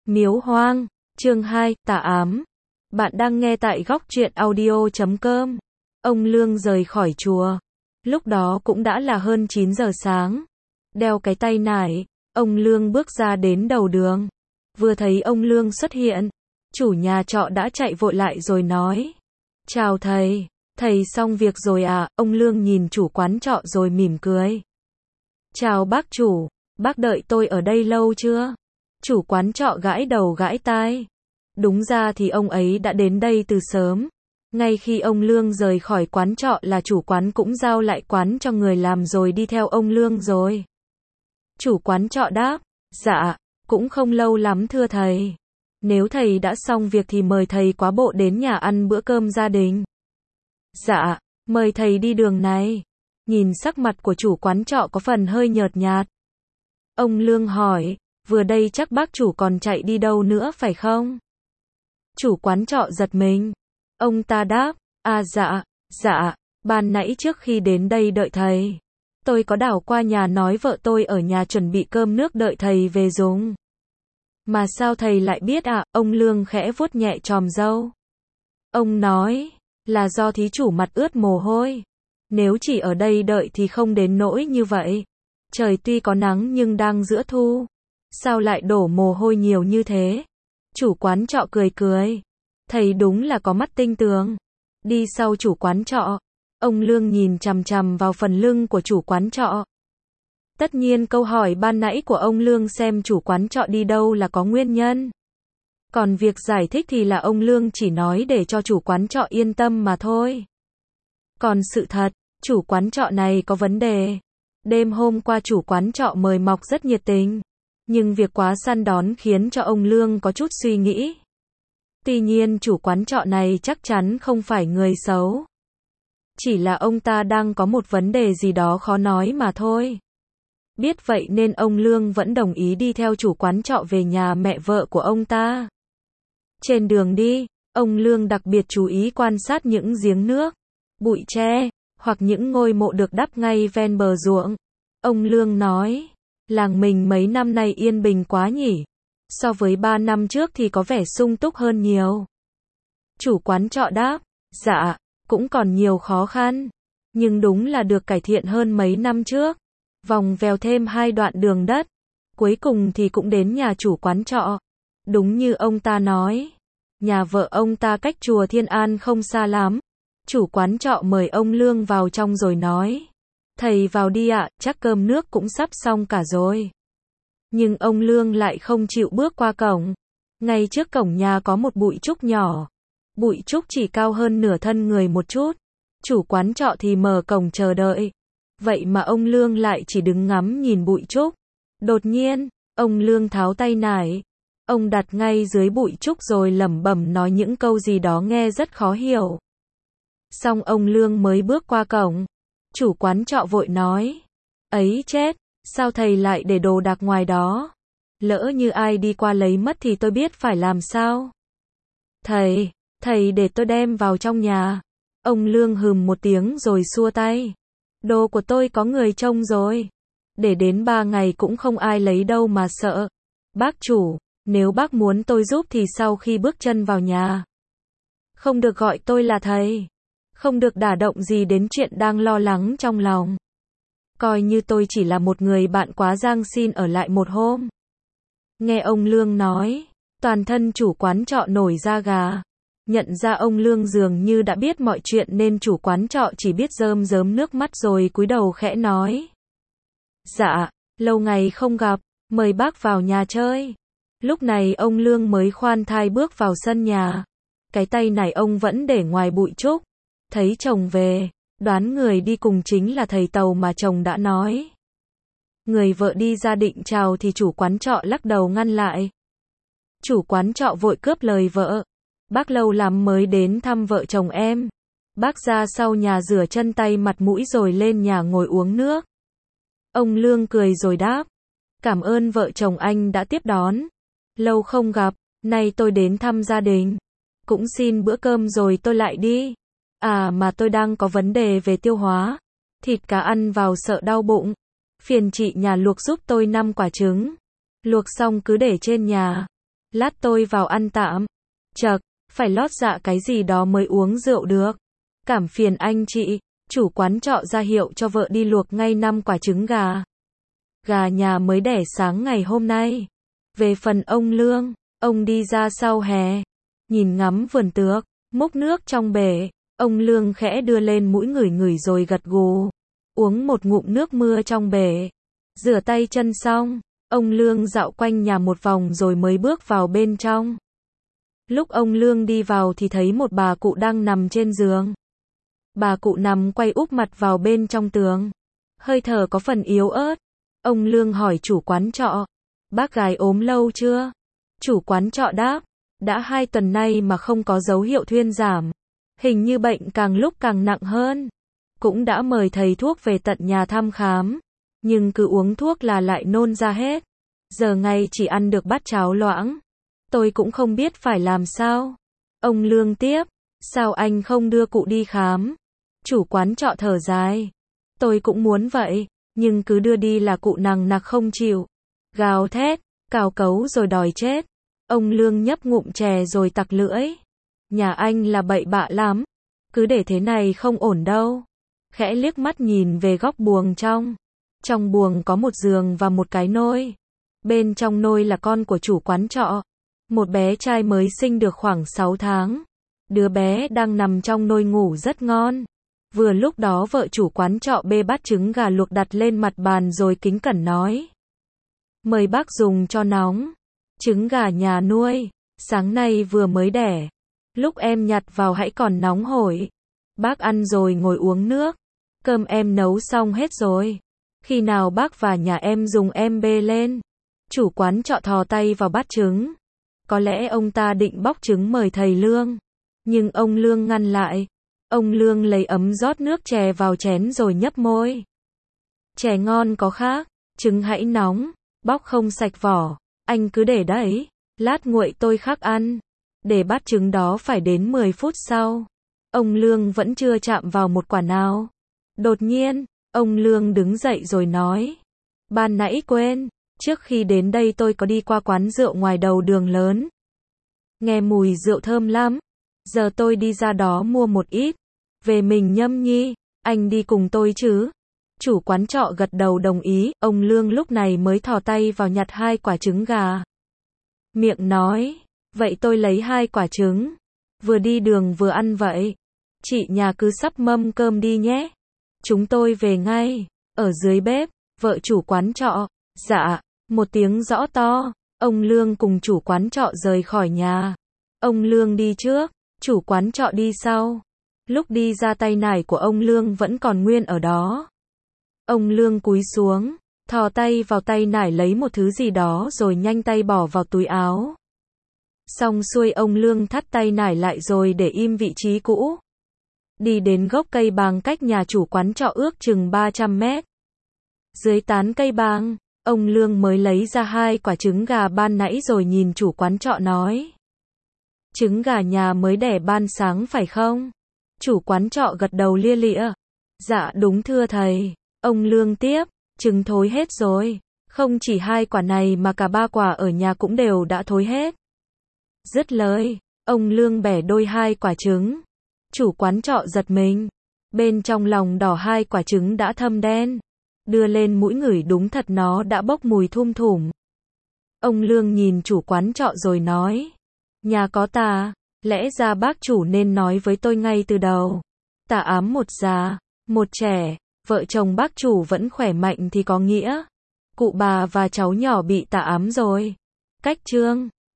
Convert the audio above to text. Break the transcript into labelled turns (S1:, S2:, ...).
S1: Miếu hoang, chương 2, tà ám. Bạn đang nghe tại góc truyện audio.com. Ông Lương rời khỏi chùa. Lúc đó cũng đã là hơn 9 giờ sáng. Đeo cái tay nải, ông Lương bước ra đến đầu đường. Vừa thấy ông Lương xuất hiện, chủ nhà trọ đã chạy vội lại rồi nói: "Chào thầy, thầy xong việc rồi à?" Ông Lương nhìn chủ quán trọ rồi mỉm cười. "Chào bác chủ, bác đợi tôi ở đây lâu chưa?" Chủ quán trọ gãi đầu gãi tai. Đúng ra thì ông ấy đã đến đây từ sớm. Ngay khi ông Lương rời khỏi quán trọ là chủ quán cũng giao lại quán cho người làm rồi đi theo ông Lương rồi. Chủ quán trọ đáp: "Dạ, cũng không lâu lắm thưa thầy. Nếu thầy đã xong việc thì mời thầy quá bộ đến nhà ăn bữa cơm gia đình." "Dạ, mời thầy đi đường này." Nhìn sắc mặt của chủ quán trọ có phần hơi nhợt nhạt, ông Lương hỏi: "Vừa đây chắc bác chủ còn chạy đi đâu nữa phải không?" Chủ quán trọ giật mình. Ông ta đáp: Dạ, ban nãy trước khi đến đây đợi thầy, tôi có đảo qua nhà nói vợ tôi ở nhà chuẩn bị cơm nước đợi thầy về dùng." "Mà sao thầy lại biết ạ?" Ông Lương khẽ vuốt nhẹ chòm râu. Ông nói: "Là do thí chủ mặt ướt mồ hôi. Nếu chỉ ở đây đợi thì không đến nỗi như vậy. Trời tuy có nắng nhưng đang giữa thu. Sao lại đổ mồ hôi nhiều như thế?" Chủ quán trọ cười cười. Thầy đúng là có mắt tinh tường. Đi sau chủ quán trọ, ông Lương nhìn chằm chằm vào phần lưng của chủ quán trọ. Tất nhiên câu hỏi ban nãy của ông Lương xem chủ quán trọ đi đâu là có nguyên nhân. Còn việc giải thích thì là ông Lương chỉ nói để cho chủ quán trọ yên tâm mà thôi. Còn sự thật, chủ quán trọ này có vấn đề. Đêm hôm qua chủ quán trọ mời mọc rất nhiệt tình, nhưng việc quá săn đón khiến cho ông Lương có chút suy nghĩ. Tuy nhiên chủ quán trọ này chắc chắn không phải người xấu. Chỉ là ông ta đang có một vấn đề gì đó khó nói mà thôi. Biết vậy nên ông Lương vẫn đồng ý đi theo chủ quán trọ về nhà mẹ vợ của ông ta. Trên đường đi, ông Lương đặc biệt chú ý quan sát những giếng nước, bụi tre, hoặc những ngôi mộ được đắp ngay ven bờ ruộng. Ông Lương nói: "Làng mình mấy năm nay yên bình quá nhỉ. So với 3 năm trước thì có vẻ sung túc hơn nhiều." Chủ quán trọ đáp: "Dạ, cũng còn nhiều khó khăn, nhưng đúng là được cải thiện hơn mấy năm trước." Vòng vèo thêm 2 đoạn đường đất, cuối cùng thì cũng đến nhà chủ quán trọ. Đúng như ông ta nói, nhà vợ ông ta cách chùa Thiên An không xa lắm. Chủ quán trọ mời ông Lương vào trong rồi nói: "Thầy vào đi ạ, chắc cơm nước cũng sắp xong cả rồi." Nhưng ông Lương lại không chịu bước qua cổng. Ngay trước cổng nhà có một bụi trúc nhỏ. Bụi trúc chỉ cao hơn nửa thân người một chút. Chủ quán trọ thì mở cổng chờ đợi. Vậy mà ông Lương lại chỉ đứng ngắm nhìn bụi trúc. Đột nhiên, ông Lương tháo tay nải. Ông đặt ngay dưới bụi trúc rồi lẩm bẩm nói những câu gì đó nghe rất khó hiểu. Xong ông Lương mới bước qua cổng. Chủ quán trọ vội nói: "Ấy chết, sao thầy lại để đồ đạc ngoài đó? Lỡ như ai đi qua lấy mất thì tôi biết phải làm sao?" Thầy để tôi đem vào trong nhà." Ông Lương hừm một tiếng rồi xua tay. "Đồ của tôi có người trông rồi. Để đến 3 ngày cũng không ai lấy đâu mà sợ. Bác chủ, nếu bác muốn tôi giúp thì sau khi bước chân vào nhà, không được gọi tôi là thầy. Không được đả động gì đến chuyện đang lo lắng trong lòng. Coi như tôi chỉ là một người bạn quá giang xin ở lại một hôm." Nghe ông Lương nói, toàn thân chủ quán trọ nổi da gà. Nhận ra ông Lương dường như đã biết mọi chuyện nên chủ quán trọ chỉ biết rơm rớm nước mắt rồi cúi đầu khẽ nói: "Dạ, lâu ngày không gặp, mời bác vào nhà chơi." Lúc này ông Lương mới khoan thai bước vào sân nhà. Cái tay nải ông vẫn để ngoài bụi trúc. Thấy chồng về, đoán người đi cùng chính là thầy Tàu mà chồng đã nói. Người vợ đi ra định chào thì chủ quán trọ lắc đầu ngăn lại. Chủ quán trọ vội cướp lời vợ: "Bác lâu lắm mới đến thăm vợ chồng em. Bác ra sau nhà rửa chân tay mặt mũi rồi lên nhà ngồi uống nước." Ông Lương cười rồi đáp: "Cảm ơn vợ chồng anh đã tiếp đón. Lâu không gặp, nay tôi đến thăm gia đình. Cũng xin bữa cơm rồi tôi lại đi. À mà tôi đang có vấn đề về tiêu hóa. Thịt cá ăn vào sợ đau bụng. Phiền chị nhà luộc giúp tôi 5 quả trứng. Luộc xong cứ để trên nhà. Lát tôi vào ăn tạm. Chậc, phải lót dạ cái gì đó mới uống rượu được. Cảm phiền anh chị. Chủ quán trọ ra hiệu cho vợ đi luộc ngay 5 quả trứng gà. Gà nhà mới đẻ sáng ngày hôm nay. Về phần ông Lương, ông đi ra sau hè, nhìn ngắm vườn tược, múc nước trong bể. Ông Lương khẽ đưa lên mũi ngửi ngửi rồi gật gù. Uống một ngụm nước mưa trong bể. Rửa tay chân xong, ông Lương dạo quanh nhà một vòng rồi mới bước vào bên trong. Lúc ông Lương đi vào thì thấy một bà cụ đang nằm trên giường. Bà cụ nằm quay úp mặt vào bên trong tường. Hơi thở có phần yếu ớt. Ông Lương hỏi chủ quán trọ. Bác gái ốm lâu chưa? Chủ quán trọ đáp. Đã 2 tuần nay mà không có dấu hiệu thuyên giảm. Hình như bệnh càng lúc càng nặng hơn. Cũng đã mời thầy thuốc về tận nhà thăm khám. Nhưng cứ uống thuốc là lại nôn ra hết. Giờ ngày chỉ ăn được bát cháo loãng. Tôi cũng không biết phải làm sao. Ông Lương tiếp. Sao anh không đưa cụ đi khám? Chủ quán trọ thở dài. Tôi cũng muốn vậy. Nhưng cứ đưa đi là cụ nằng nặc không chịu. Gào thét, cào cấu rồi đòi chết. Ông Lương nhấp ngụm chè rồi tặc lưỡi. Nhà anh là bậy bạ lắm. Cứ để thế này không ổn đâu. Khẽ liếc mắt nhìn về góc buồng trong. Trong buồng có một giường và một cái nôi. Bên trong nôi là con của chủ quán trọ. Một bé trai mới sinh được khoảng 6 tháng. Đứa bé đang nằm trong nôi ngủ rất ngon. Vừa lúc đó vợ chủ quán trọ bê bát trứng gà luộc đặt lên mặt bàn rồi kính cẩn nói. Mời bác dùng cho nóng. Trứng gà nhà nuôi. Sáng nay vừa mới đẻ. Lúc em nhặt vào hãy còn nóng hổi. Bác ăn rồi ngồi uống nước. Cơm em nấu xong hết rồi. Khi nào bác và nhà em dùng em bê lên. Chủ quán trọ thò tay vào bát trứng. Có lẽ ông ta định bóc trứng mời thầy Lương. Nhưng ông Lương ngăn lại. Ông Lương lấy ấm rót nước chè vào chén rồi nhấp môi. Chè ngon có khác. Trứng hãy nóng. Bóc không sạch vỏ. Anh cứ để đấy. Lát nguội tôi khắc ăn. Để bát trứng đó phải đến 10 phút sau. Ông Lương vẫn chưa chạm vào một quả nào. Đột nhiên, ông Lương đứng dậy rồi nói. Ban nãy quên. Trước khi đến đây tôi có đi qua quán rượu ngoài đầu đường lớn. Nghe mùi rượu thơm lắm. Giờ tôi đi ra đó mua một ít. Về mình nhâm nhi. Anh đi cùng tôi chứ? Chủ quán trọ gật đầu đồng ý. Ông Lương lúc này mới thò tay vào nhặt 2 quả trứng gà. Miệng nói. Vậy tôi lấy 2 quả trứng. Vừa đi đường vừa ăn vậy. Chị nhà cứ sắp mâm cơm đi nhé. Chúng tôi về ngay. Ở dưới bếp, vợ chủ quán trọ. Dạ. Một tiếng rõ to. Ông Lương cùng chủ quán trọ rời khỏi nhà. Ông Lương đi trước. Chủ quán trọ đi sau. Lúc đi ra tay nải của ông Lương vẫn còn nguyên ở đó. Ông Lương cúi xuống. Thò tay vào tay nải lấy một thứ gì đó rồi nhanh tay bỏ vào túi áo. Xong xuôi ông Lương thắt tay nải lại rồi để im vị trí cũ. Đi đến gốc cây bàng cách nhà chủ quán trọ ước chừng 300 mét. Dưới tán cây bàng, ông Lương mới lấy ra 2 quả trứng gà ban nãy rồi nhìn chủ quán trọ nói. Trứng gà nhà mới đẻ ban sáng phải không? Chủ quán trọ gật đầu lia lịa. Dạ đúng thưa thầy. Ông Lương tiếp, trứng thối hết rồi. Không chỉ 2 quả này mà cả 3 quả ở nhà cũng đều đã thối hết. Dứt lời, ông Lương bẻ đôi 2 quả trứng. Chủ quán trọ giật mình. Bên trong lòng đỏ 2 quả trứng đã thâm đen. Đưa lên mũi ngửi đúng thật nó đã bốc mùi thum thủm. Ông Lương nhìn chủ quán trọ rồi nói. Nhà có tà, lẽ ra bác chủ nên nói với tôi ngay từ đầu. Tà ám một già, một trẻ, vợ chồng bác chủ vẫn khỏe mạnh thì có nghĩa. Cụ bà và cháu nhỏ bị tà ám rồi. Cách chương